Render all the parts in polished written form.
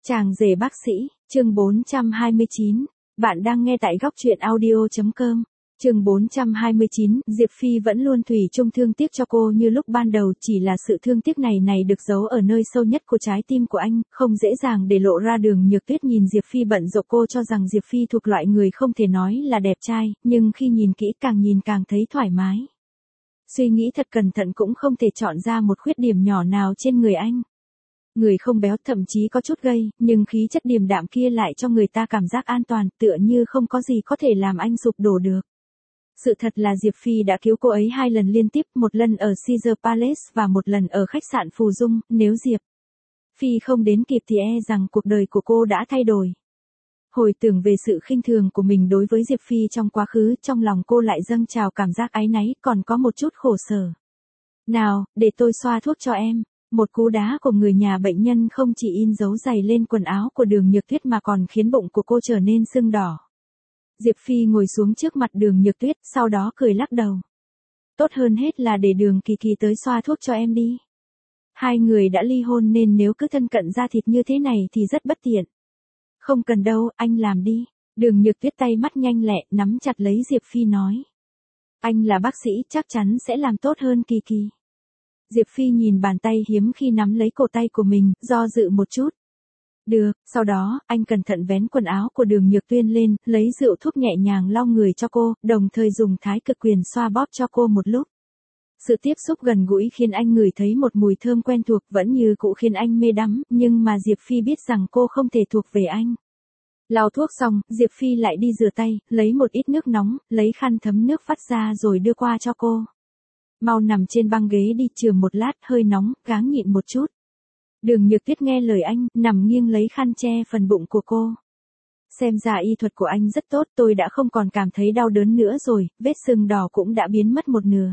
Chàng rể bác sĩ, chương 429. Bạn đang nghe tại góc truyện audio.com. Chương 429, Diệp Phi vẫn luôn thủy chung thương tiếc cho cô như lúc ban đầu, chỉ là sự thương tiếc này được giấu ở nơi sâu nhất của trái tim của anh, không dễ dàng để lộ ra. Đường Nhược Tuyết nhìn Diệp Phi bận rộn, cô cho rằng Diệp Phi thuộc loại người không thể nói là đẹp trai, nhưng khi nhìn kỹ càng nhìn càng thấy thoải mái. Suy nghĩ thật cẩn thận cũng không thể chọn ra một khuyết điểm nhỏ nào trên người anh. Người không béo, thậm chí có chút gầy, nhưng khí chất điềm đạm kia lại cho người ta cảm giác an toàn, tựa như không có gì có thể làm anh sụp đổ được. Sự thật là Diệp Phi đã cứu cô ấy 2 lần liên tiếp, một lần ở Caesar Palace và một lần ở khách sạn Phù Dung. Nếu Diệp Phi không đến kịp thì e rằng cuộc đời của cô đã thay đổi. Hồi tưởng về sự khinh thường của mình đối với Diệp Phi trong quá khứ, trong lòng cô lại dâng trào cảm giác áy náy, còn có một chút khổ sở. Nào, để tôi xoa thuốc cho em. Một cú đá của người nhà bệnh nhân không chỉ in dấu dày lên quần áo của Đường Nhược Tuyết mà còn khiến bụng của cô trở nên sưng đỏ. Diệp Phi ngồi xuống trước mặt Đường Nhược Tuyết, sau đó cười lắc đầu. Tốt hơn hết là để Đường Kỳ Kỳ tới xoa thuốc cho em đi. Hai người đã ly hôn nên nếu cứ thân cận da thịt như thế này thì rất bất tiện. Không cần đâu, anh làm đi. Đường Nhược Tuyết tay mắt nhanh lẹ, nắm chặt lấy Diệp Phi nói. Anh là bác sĩ, chắc chắn sẽ làm tốt hơn Kỳ Kỳ. Diệp Phi nhìn bàn tay hiếm khi nắm lấy cổ tay của mình, do dự một chút. Được, sau đó, anh cẩn thận vén quần áo của Đường Nhược Tuyên lên, lấy rượu thuốc nhẹ nhàng lau người cho cô, đồng thời dùng thái cực quyền xoa bóp cho cô một lúc. Sự tiếp xúc gần gũi khiến anh ngửi thấy một mùi thơm quen thuộc, vẫn như cũ khiến anh mê đắm, nhưng mà Diệp Phi biết rằng cô không thể thuộc về anh. Lau thuốc xong, Diệp Phi lại đi rửa tay, lấy một ít nước nóng, lấy khăn thấm nước vắt ra rồi đưa qua cho cô. Mau nằm trên băng ghế đi, chừa một lát, hơi nóng, gắng nhịn một chút. Đường Nhược Tuyết nghe lời anh, nằm nghiêng lấy khăn che phần bụng của cô. Xem ra y thuật của anh rất tốt, tôi đã không còn cảm thấy đau đớn nữa rồi, vết sưng đỏ cũng đã biến mất một nửa.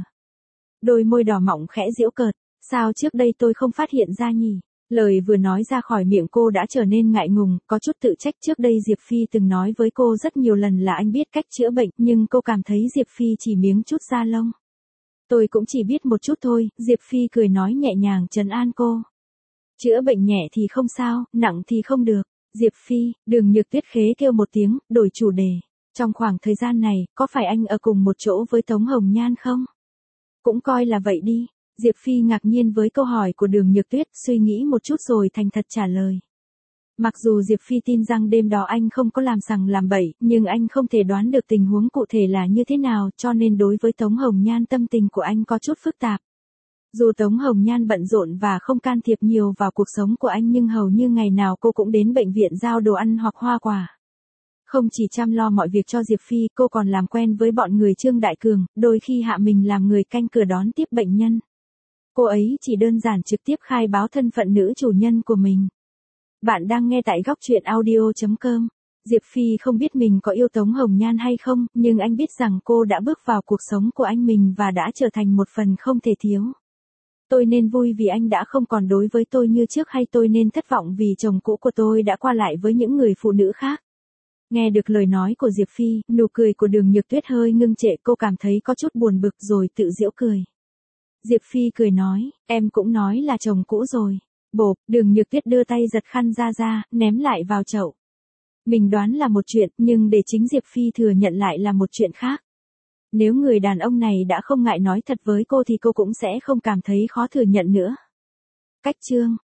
Đôi môi đỏ mọng khẽ giễu cợt, sao trước đây tôi không phát hiện ra nhỉ? Lời vừa nói ra khỏi miệng cô đã trở nên ngại ngùng, có chút tự trách. Trước đây Diệp Phi từng nói với cô rất nhiều lần là anh biết cách chữa bệnh, nhưng cô cảm thấy Diệp Phi chỉ miếng chút da lông. Tôi cũng chỉ biết một chút thôi, Diệp Phi cười nói nhẹ nhàng trấn an cô. Chữa bệnh nhẹ thì không sao, nặng thì không được. Diệp Phi, Đường Nhược Tuyết khế kêu một tiếng, đổi chủ đề. Trong khoảng thời gian này, có phải anh ở cùng một chỗ với Tống Hồng Nhan không? Cũng coi là vậy đi. Diệp Phi ngạc nhiên với câu hỏi của Đường Nhược Tuyết, suy nghĩ một chút rồi thành thật trả lời. Mặc dù Diệp Phi tin rằng đêm đó anh không có làm sằng làm bậy, nhưng anh không thể đoán được tình huống cụ thể là như thế nào, cho nên đối với Tống Hồng Nhan tâm tình của anh có chút phức tạp. Dù Tống Hồng Nhan bận rộn và không can thiệp nhiều vào cuộc sống của anh nhưng hầu như ngày nào cô cũng đến bệnh viện giao đồ ăn hoặc hoa quả. Không chỉ chăm lo mọi việc cho Diệp Phi, cô còn làm quen với bọn người Trương Đại Cường, đôi khi hạ mình làm người canh cửa đón tiếp bệnh nhân. Cô ấy chỉ đơn giản trực tiếp khai báo thân phận nữ chủ nhân của mình. Bạn đang nghe tại góc truyện audio.com. Diệp Phi không biết mình có yêu Tống Hồng Nhan hay không, nhưng anh biết rằng cô đã bước vào cuộc sống của anh mình và đã trở thành một phần không thể thiếu. Tôi nên vui vì anh đã không còn đối với tôi như trước, hay tôi nên thất vọng vì chồng cũ của tôi đã qua lại với những người phụ nữ khác? Nghe được lời nói của Diệp Phi, nụ cười của Đường Nhược Tuyết hơi ngưng trệ, cô cảm thấy có chút buồn bực rồi tự giễu cười. Diệp Phi cười nói, em cũng nói là chồng cũ rồi. Bộp, Đường Nhược Tuyết đưa tay giật khăn ra, ném lại vào chậu. Mình đoán là một chuyện, nhưng để chính Diệp Phi thừa nhận lại là một chuyện khác. Nếu người đàn ông này đã không ngại nói thật với cô thì cô cũng sẽ không cảm thấy khó thừa nhận nữa. Cách chương